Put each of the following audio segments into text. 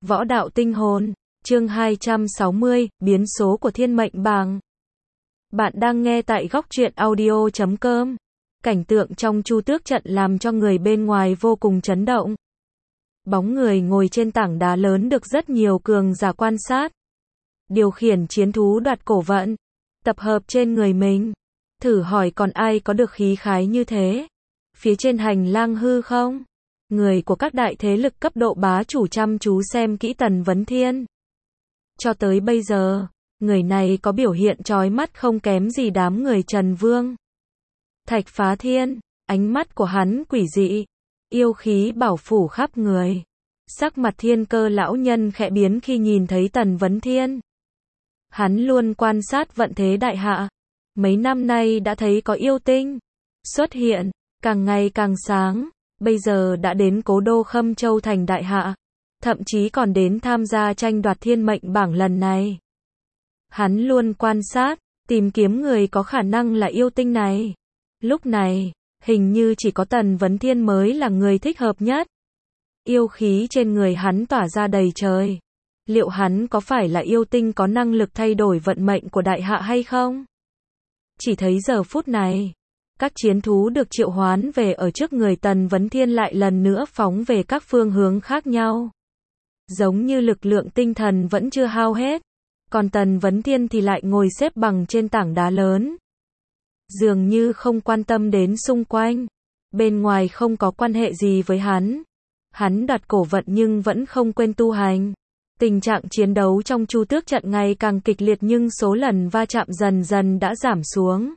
Võ đạo tinh hồn, chương 260, biến số của thiên mệnh bảng. Bạn đang nghe tại góc truyện audio.com. Cảnh tượng trong Chu Tước trận làm cho người bên ngoài vô cùng chấn động. Bóng người ngồi trên tảng đá lớn được rất nhiều cường giả quan sát. Điều khiển chiến thú đoạt cổ vận, tập hợp trên người mình. Thử hỏi còn ai có được khí khái như thế? Phía trên hành lang hư không? Người của các đại thế lực cấp độ bá chủ chăm chú xem kỹ Tần Vấn Thiên. Cho tới bây giờ, người này có biểu hiện chói mắt không kém gì đám người Trần Vương. Thạch Phá Thiên, ánh mắt của hắn quỷ dị, yêu khí bảo phủ khắp người. Sắc mặt Thiên Cơ lão nhân khẽ biến khi nhìn thấy Tần Vấn Thiên. Hắn luôn quan sát vận thế đại hạ. Mấy năm nay đã thấy có yêu tinh xuất hiện, càng ngày càng sáng. Bây giờ đã đến cố đô Khâm Châu thành đại hạ, thậm chí còn đến tham gia tranh đoạt thiên mệnh bảng lần này. Hắn luôn quan sát, tìm kiếm người có khả năng là yêu tinh này. Lúc này, hình như chỉ có Tần Vấn Thiên mới là người thích hợp nhất. Yêu khí trên người hắn tỏa ra đầy trời. Liệu hắn có phải là yêu tinh có năng lực thay đổi vận mệnh của đại hạ hay không? Chỉ thấy giờ phút này, các chiến thú được triệu hoán về ở trước người Tần Vấn Thiên lại lần nữa phóng về các phương hướng khác nhau. Giống như lực lượng tinh thần vẫn chưa hao hết. Còn Tần Vấn Thiên thì lại ngồi xếp bằng trên tảng đá lớn. Dường như không quan tâm đến xung quanh. Bên ngoài không có quan hệ gì với hắn. Hắn đoạt cổ vận nhưng vẫn không quên tu hành. Tình trạng chiến đấu trong Chu Tước trận ngày càng kịch liệt nhưng số lần va chạm dần dần đã giảm xuống.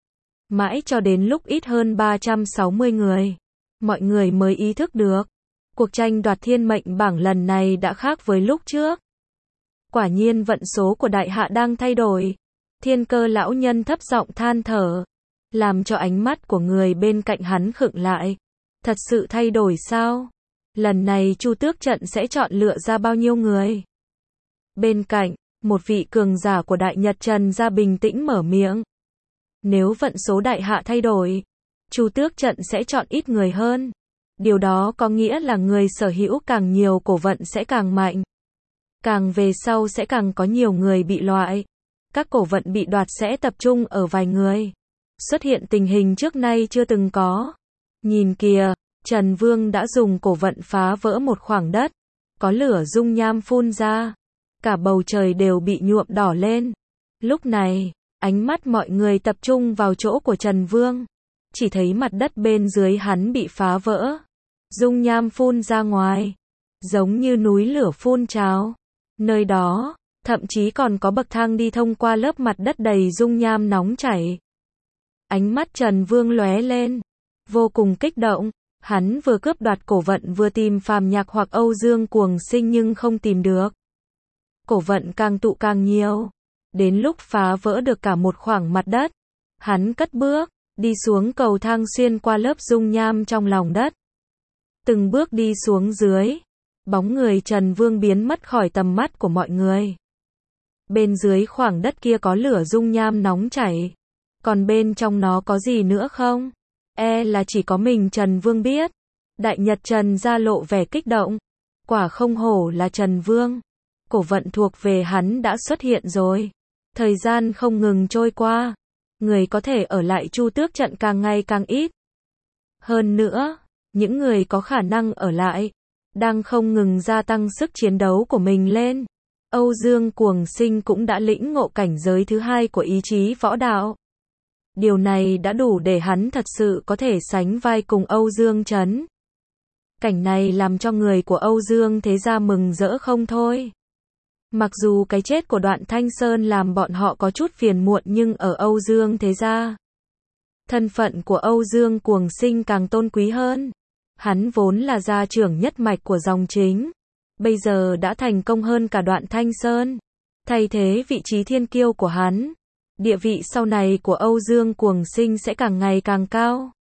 Mãi cho đến lúc ít hơn 360 người, mọi người mới ý thức được, cuộc tranh đoạt thiên mệnh bảng lần này đã khác với lúc trước. Quả nhiên vận số của đại hạ đang thay đổi. Thiên Cơ lão nhân thấp giọng than thở, làm cho ánh mắt của người bên cạnh hắn khựng lại. Thật sự thay đổi sao? Lần này Chu Tước trận sẽ chọn lựa ra bao nhiêu người? Bên cạnh, một vị cường giả của Đại Nhật Trần gia bình tĩnh mở miệng. Nếu vận số đại hạ thay đổi, Chu Tước trận sẽ chọn ít người hơn. Điều đó có nghĩa là người sở hữu càng nhiều cổ vận sẽ càng mạnh. Càng về sau sẽ càng có nhiều người bị loại. Các cổ vận bị đoạt sẽ tập trung ở vài người. Xuất hiện tình hình trước nay chưa từng có. Nhìn kìa, Trần Vương đã dùng cổ vận phá vỡ một khoảng đất. Có lửa dung nham phun ra. Cả bầu trời đều bị nhuộm đỏ lên. Lúc này, ánh mắt mọi người tập trung vào chỗ của Trần Vương. Chỉ thấy mặt đất bên dưới hắn bị phá vỡ. Dung nham phun ra ngoài. Giống như núi lửa phun trào. Nơi đó, thậm chí còn có bậc thang đi thông qua lớp mặt đất đầy dung nham nóng chảy. Ánh mắt Trần Vương lóe lên. Vô cùng kích động. Hắn vừa cướp đoạt cổ vận vừa tìm Phàm Nhạc hoặc Âu Dương Cuồng Sinh nhưng không tìm được. Cổ vận càng tụ càng nhiều. Đến lúc phá vỡ được cả một khoảng mặt đất, hắn cất bước, đi xuống cầu thang xuyên qua lớp dung nham trong lòng đất. Từng bước đi xuống dưới, bóng người Trần Vương biến mất khỏi tầm mắt của mọi người. Bên dưới khoảng đất kia có lửa dung nham nóng chảy. Còn bên trong nó có gì nữa không? Là chỉ có mình Trần Vương biết. Đại Nhật Trần gia lộ vẻ kích động. Quả không hổ là Trần Vương. Cổ vận thuộc về hắn đã xuất hiện rồi. Thời gian không ngừng trôi qua. Người có thể ở lại Chu Tước trận càng ngày càng ít. Hơn nữa, những người có khả năng ở lại, đang không ngừng gia tăng sức chiến đấu của mình lên. Âu Dương Cuồng Sinh cũng đã lĩnh ngộ cảnh giới thứ hai của ý chí võ đạo. Điều này đã đủ để hắn thật sự có thể sánh vai cùng Âu Dương Trấn. Cảnh này làm cho người của Âu Dương thế gia mừng rỡ không thôi. Mặc dù cái chết của Đoạn Thanh Sơn làm bọn họ có chút phiền muộn nhưng ở Âu Dương thế gia, thân phận của Âu Dương Cuồng Sinh càng tôn quý hơn. Hắn vốn là gia trưởng nhất mạch của dòng chính. Bây giờ đã thành công hơn cả Đoạn Thanh Sơn. Thay thế vị trí thiên kiêu của hắn. Địa vị sau này của Âu Dương Cuồng Sinh sẽ càng ngày càng cao.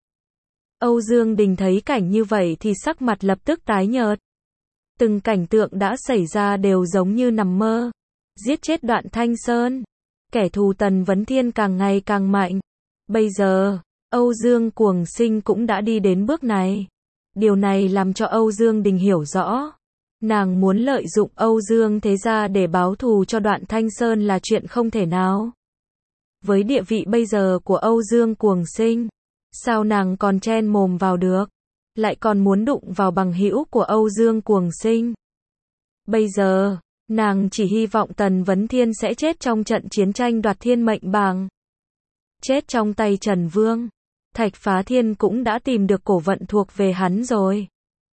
Âu Dương Đình thấy cảnh như vậy thì sắc mặt lập tức tái nhợt. Từng cảnh tượng đã xảy ra đều giống như nằm mơ. Giết chết Đoạn Thanh Sơn. Kẻ thù Tần Vấn Thiên càng ngày càng mạnh. Bây giờ, Âu Dương Cuồng Sinh cũng đã đi đến bước này. Điều này làm cho Âu Dương Đình hiểu rõ. Nàng muốn lợi dụng Âu Dương Thế Gia để báo thù cho Đoạn Thanh Sơn là chuyện không thể nào. Với địa vị bây giờ của Âu Dương Cuồng Sinh, sao nàng còn chen mồm vào được, lại còn muốn đụng vào bằng hữu của Âu Dương Cuồng Sinh. Bây giờ, nàng chỉ hy vọng Tần Vấn Thiên sẽ chết trong trận chiến tranh đoạt thiên mệnh bảng. Chết trong tay Trần Vương. Thạch Phá Thiên cũng đã tìm được cổ vận thuộc về hắn rồi.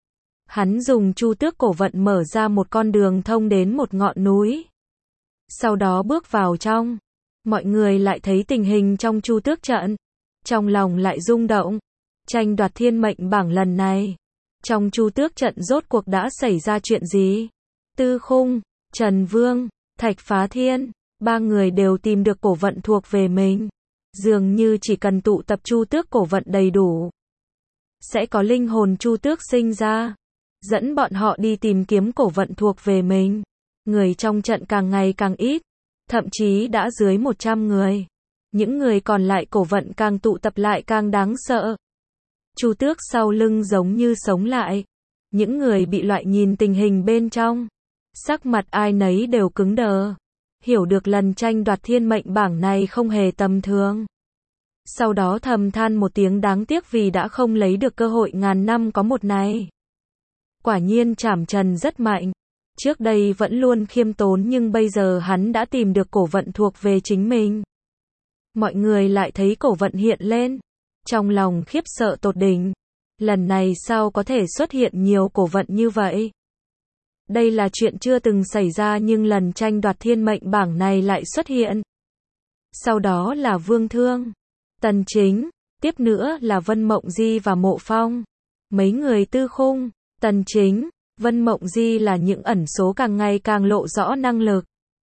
Hắn dùng Chu Tước cổ vận mở ra một con đường thông đến một ngọn núi. Sau đó bước vào trong. Mọi người lại thấy tình hình trong Chu Tước trận. Trong lòng lại rung động. Tranh đoạt thiên mệnh bảng lần này. Trong Chu Tước trận rốt cuộc đã xảy ra chuyện gì? Tư Khung, Trần Vương, Thạch Phá Thiên, ba người đều tìm được cổ vận thuộc về mình. Dường như chỉ cần tụ tập Chu Tước cổ vận đầy đủ, sẽ có linh hồn Chu Tước sinh ra, dẫn bọn họ đi tìm kiếm cổ vận thuộc về mình. Người trong trận càng ngày càng ít, thậm chí đã dưới 100 người. Những người còn lại cổ vận càng tụ tập lại càng đáng sợ. Chu Tước sau lưng giống như sống lại. Những người bị loại nhìn tình hình bên trong, sắc mặt ai nấy đều cứng đờ. Hiểu được lần tranh đoạt thiên mệnh bảng này không hề tầm thường. Sau đó thầm than một tiếng đáng tiếc vì đã không lấy được cơ hội ngàn năm có một này. Quả nhiên Trảm Trần rất mạnh. Trước đây vẫn luôn khiêm tốn nhưng bây giờ hắn đã tìm được cổ vận thuộc về chính mình. Mọi người lại thấy cổ vận hiện lên. Trong lòng khiếp sợ tột đỉnh. Lần này sao có thể xuất hiện nhiều cổ vận như vậy? Đây là chuyện chưa từng xảy ra nhưng lần tranh đoạt thiên mệnh bảng này lại xuất hiện. Sau đó là Vương Thương, Tần Chính, tiếp nữa là Vân Mộng Di và Mộ Phong. Mấy người Tư Khung, Tần Chính, Vân Mộng Di là những ẩn số càng ngày càng lộ rõ năng lực.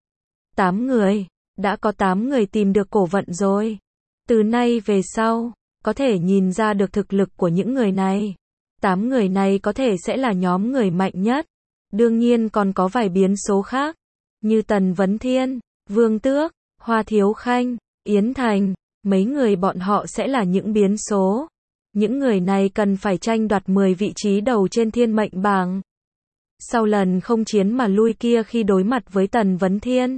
8 người, đã có 8 người tìm được cổ vận rồi. Từ nay về sau, có thể nhìn ra được thực lực của những người này. 8 người này có thể sẽ là nhóm người mạnh nhất. Đương nhiên còn có vài biến số khác, như Tần Vấn Thiên, Vương Tước, Hoa Thiếu Khanh, Yến Thành, mấy người bọn họ sẽ là những biến số. Những người này cần phải tranh đoạt 10 vị trí đầu trên thiên mệnh bảng. Sau lần không chiến mà lui kia khi đối mặt với Tần Vấn Thiên,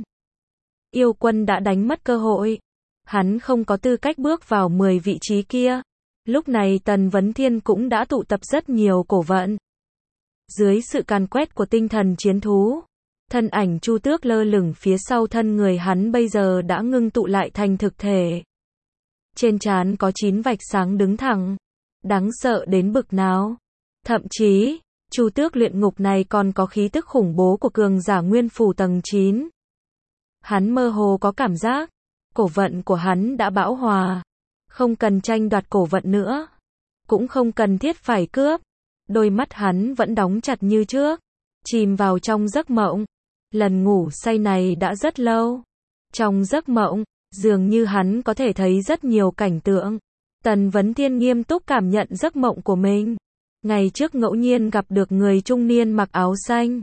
Yêu Quân đã đánh mất cơ hội. Hắn không có tư cách bước vào 10 vị trí kia. Lúc này Tần Vấn Thiên cũng đã tụ tập rất nhiều cổ vận. Dưới sự càn quét của tinh thần chiến thú, thân ảnh Chu Tước lơ lửng phía sau thân người hắn bây giờ đã ngưng tụ lại thành thực thể. Trên trán có 9 vạch sáng đứng thẳng. Đáng sợ đến bực nào. Thậm chí, Chu Tước luyện ngục này còn có khí tức khủng bố của cường giả nguyên phủ tầng 9. Hắn mơ hồ có cảm giác, cổ vận của hắn đã bão hòa. Không cần tranh đoạt cổ vận nữa. Cũng không cần thiết phải cướp. Đôi mắt hắn vẫn đóng chặt như trước, chìm vào trong giấc mộng. Lần ngủ say này đã rất lâu. Trong giấc mộng, dường như hắn có thể thấy rất nhiều cảnh tượng. Tần Vấn Thiên nghiêm túc cảm nhận giấc mộng của mình. Ngày trước ngẫu nhiên gặp được người trung niên mặc áo xanh.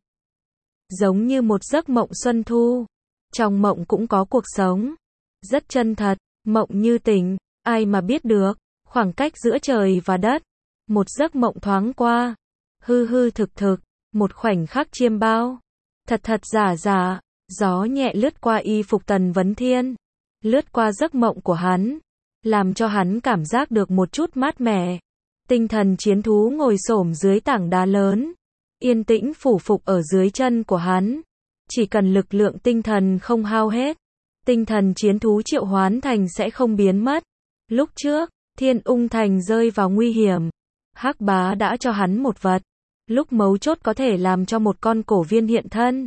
Giống như một giấc mộng xuân thu. Trong mộng cũng có cuộc sống. Rất chân thật, mộng như tỉnh, ai mà biết được. Khoảng cách giữa trời và đất. Một giấc mộng thoáng qua. Hư hư thực thực, một khoảnh khắc chiêm bao. Thật thật giả giả, gió nhẹ lướt qua y phục Tần Vấn Thiên. Lướt qua giấc mộng của hắn. Làm cho hắn cảm giác được một chút mát mẻ. Tinh thần chiến thú ngồi xổm dưới tảng đá lớn. Yên tĩnh phủ phục ở dưới chân của hắn. Chỉ cần lực lượng tinh thần không hao hết. Tinh thần chiến thú triệu hoán thành sẽ không biến mất. Lúc trước, Thiên Ung Thành rơi vào nguy hiểm. Hắc Bá đã cho hắn một vật. Lúc mấu chốt có thể làm cho một con cổ viên hiện thân.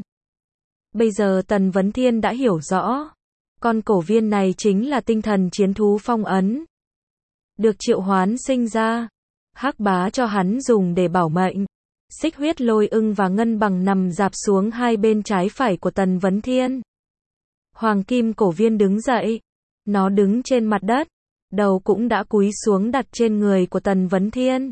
Bây giờ Tần Vấn Thiên đã hiểu rõ. Con cổ viên này chính là tinh thần chiến thú phong ấn. Được triệu hoán sinh ra. Hắc Bá cho hắn dùng để bảo mệnh. Xích Huyết Lôi Ưng và Ngân Bằng nằm rạp xuống hai bên trái phải của Tần Vấn Thiên. Hoàng kim cổ viên đứng dậy. Nó đứng trên mặt đất. Đầu cũng đã cúi xuống đặt trên người của Tần Vấn Thiên.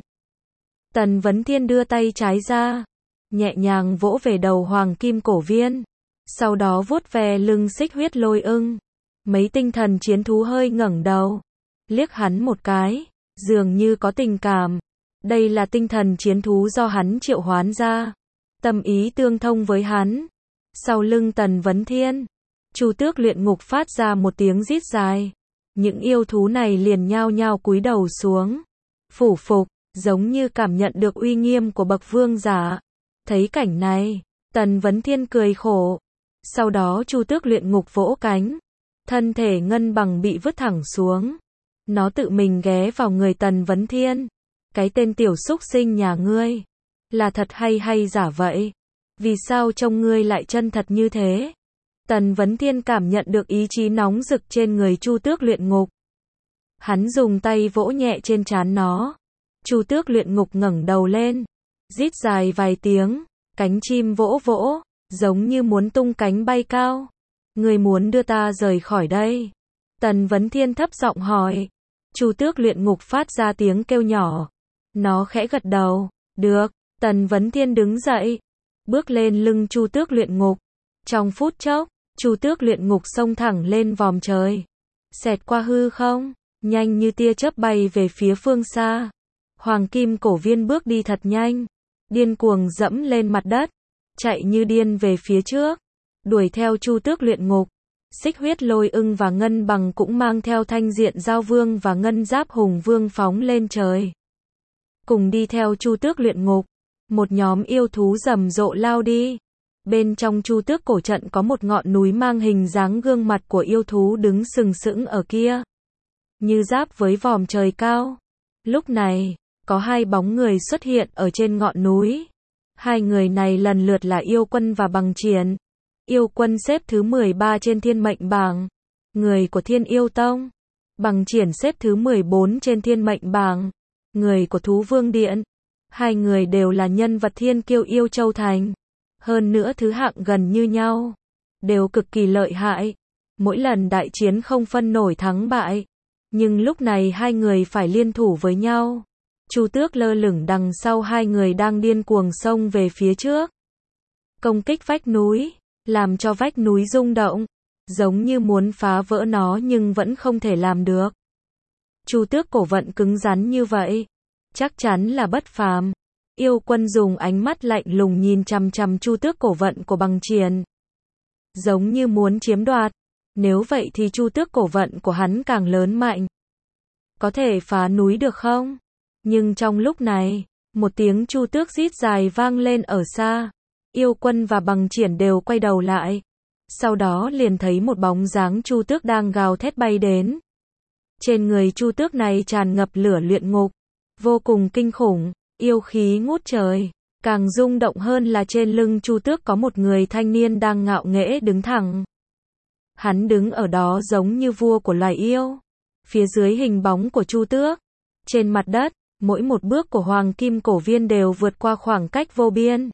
Tần Vấn Thiên đưa tay trái ra. Nhẹ nhàng vỗ về đầu hoàng kim cổ viên. Sau đó vuốt về lưng Xích Huyết Lôi Ưng. Mấy tinh thần chiến thú hơi ngẩng đầu. Liếc hắn một cái. Dường như có tình cảm. Đây là tinh thần chiến thú do hắn triệu hoán ra. tâm ý tương thông với hắn. Sau lưng Tần Vấn Thiên, Chu Tước luyện ngục phát ra một tiếng rít dài. Những yêu thú này liền nhao nhao cúi đầu xuống, phủ phục, giống như cảm nhận được uy nghiêm của bậc vương giả. Thấy cảnh này, Tần Vấn Thiên cười khổ. Sau đó Chu Tước luyện ngục vỗ cánh, thân thể ngân bằng bị vứt thẳng xuống. Nó tự mình ghé vào người Tần Vấn Thiên. Cái tên tiểu súc sinh nhà ngươi, là thật hay giả vậy? Vì sao trông ngươi lại chân thật như thế? Tần Vấn Thiên cảm nhận được ý chí nóng rực trên người Chu Tước luyện ngục. Hắn dùng tay vỗ nhẹ trên trán nó. Chu Tước luyện ngục ngẩng đầu lên, rít dài vài tiếng, cánh chim vỗ vỗ, giống như muốn tung cánh bay cao. Ngươi muốn đưa ta rời khỏi đây? Tần Vấn Thiên thấp giọng hỏi. Chu Tước luyện ngục phát ra tiếng kêu nhỏ. Nó khẽ gật đầu. Được. Tần Vấn Thiên đứng dậy, bước lên lưng Chu Tước luyện ngục. Trong phút chốc, Chu Tước luyện ngục xông thẳng lên vòm trời, xẹt qua hư không, nhanh như tia chớp bay về phía phương xa. Hoàng kim cổ viên bước đi thật nhanh, điên cuồng dẫm lên mặt đất, chạy như điên về phía trước, đuổi theo Chu Tước luyện ngục. Xích huyết lôi ưng và ngân bằng cũng mang theo thanh diện giao vương và ngân giáp hùng vương phóng lên trời, cùng đi theo Chu Tước luyện ngục. Một nhóm yêu thú rầm rộ lao đi. Bên trong Chu Tước cổ trận có một ngọn núi mang hình dáng gương mặt của yêu thú đứng sừng sững ở kia, như giáp với vòm trời cao. Lúc này, có hai bóng người xuất hiện ở trên ngọn núi. Hai người này lần lượt là Yêu Quân và Bằng Triển. Yêu Quân xếp thứ 13 trên thiên mệnh bảng, người của Thiên Yêu Tông. Bằng Triển xếp thứ 14 trên thiên mệnh bảng, người của Thú Vương Điện. Hai người đều là nhân vật thiên kiêu Yêu Châu Thành. Hơn nữa thứ hạng gần như nhau, đều cực kỳ lợi hại. Mỗi lần đại chiến không phân nổi thắng bại. Nhưng lúc này hai người phải liên thủ với nhau. Chu Tước lơ lửng đằng sau hai người đang điên cuồng xông về phía trước, công kích vách núi, làm cho vách núi rung động, giống như muốn phá vỡ nó nhưng vẫn không thể làm được. Chu Tước cổ vận cứng rắn như vậy, chắc chắn là bất phàm. Yêu Quân dùng ánh mắt lạnh lùng nhìn chằm chằm Chu Tước cổ vận của Bằng Triển, giống như muốn chiếm đoạt. Nếu vậy thì Chu Tước cổ vận của hắn càng lớn mạnh, có thể phá núi được không? Nhưng trong lúc này, một tiếng Chu Tước rít dài vang lên ở xa. Yêu Quân và Bằng Triển đều quay đầu lại. Sau đó liền thấy một bóng dáng Chu Tước đang gào thét bay đến. Trên người Chu Tước này tràn ngập lửa luyện ngục, vô cùng kinh khủng, yêu khí ngút trời. Càng rung động hơn là trên lưng Chu Tước có một người thanh niên đang ngạo nghễ đứng thẳng. Hắn đứng ở đó giống như vua của loài yêu. Phía dưới hình bóng của Chu Tước, trên mặt đất, mỗi một bước của Hoàng Kim Cổ Viên đều vượt qua khoảng cách vô biên,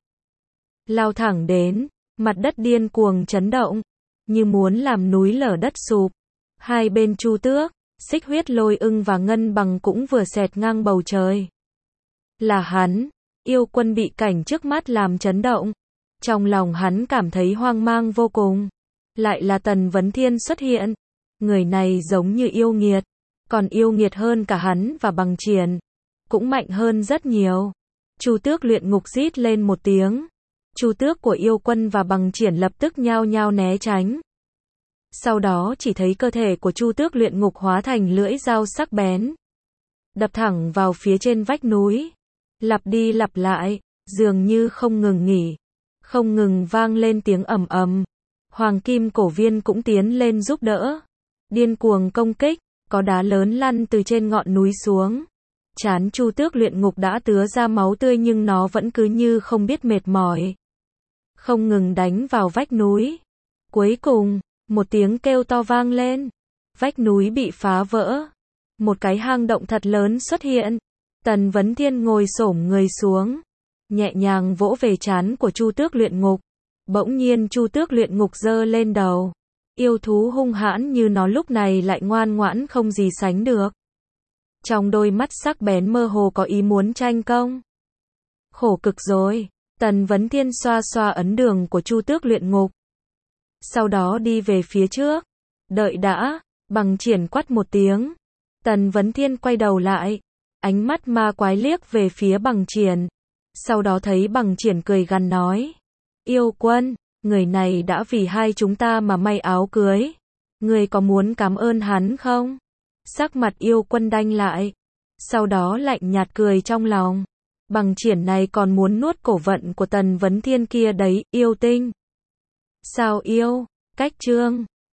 lao thẳng đến, mặt đất điên cuồng chấn động, như muốn làm núi lở đất sụp. Hai bên Chu Tước, Xích huyết lôi ưng và ngân bằng cũng vừa xẹt ngang bầu trời. Là hắn. Yêu Quân bị cảnh trước mắt làm chấn động. Trong lòng hắn cảm thấy hoang mang vô cùng. Lại là Tần Vấn Thiên xuất hiện. Người này giống như yêu nghiệt, còn yêu nghiệt hơn cả hắn và Bằng Triển, cũng mạnh hơn rất nhiều. Chu Tước luyện ngục rít lên một tiếng. Chu Tước của Yêu Quân và Bằng Triển lập tức nhao nhao né tránh. Sau đó chỉ thấy cơ thể của Chu Tước luyện ngục hóa thành lưỡi dao sắc bén, đập thẳng vào phía trên vách núi, lặp đi lặp lại, dường như không ngừng nghỉ, không ngừng vang lên tiếng ầm ầm. Hoàng Kim Cổ Viên cũng tiến lên giúp đỡ, điên cuồng công kích, có đá lớn lăn từ trên ngọn núi xuống. Trán Chu Tước luyện ngục đã tứa ra máu tươi nhưng nó vẫn cứ như không biết mệt mỏi, không ngừng đánh vào vách núi. Cuối cùng, một tiếng kêu to vang lên, vách núi bị phá vỡ, một cái hang động thật lớn xuất hiện. Tần Vấn Thiên ngồi xổm người xuống, nhẹ nhàng vỗ về trán của Chu Tước luyện ngục. Bỗng nhiên Chu Tước luyện ngục giơ lên đầu. Yêu thú hung hãn như nó lúc này lại ngoan ngoãn không gì sánh được. Trong đôi mắt sắc bén mơ hồ có ý muốn tranh công. Khổ cực rồi. Tần Vấn Thiên xoa xoa ấn đường của Chu Tước luyện ngục, sau đó đi về phía trước. Đợi đã. Bằng Triển quát một tiếng. Tần Vấn Thiên quay đầu lại, ánh mắt ma quái liếc về phía Bằng Triển. Sau đó thấy Bằng Triển cười gằn nói. Yêu Quân, người này đã vì hai chúng ta mà may áo cưới. Ngươi có muốn cảm ơn hắn không? Sắc mặt Yêu Quân đanh lại. Sau đó lạnh nhạt cười trong lòng. Bằng Triển này còn muốn nuốt cổ vận của Tần Vấn Thiên kia đấy, yêu tinh. Sao yêu? Cách chương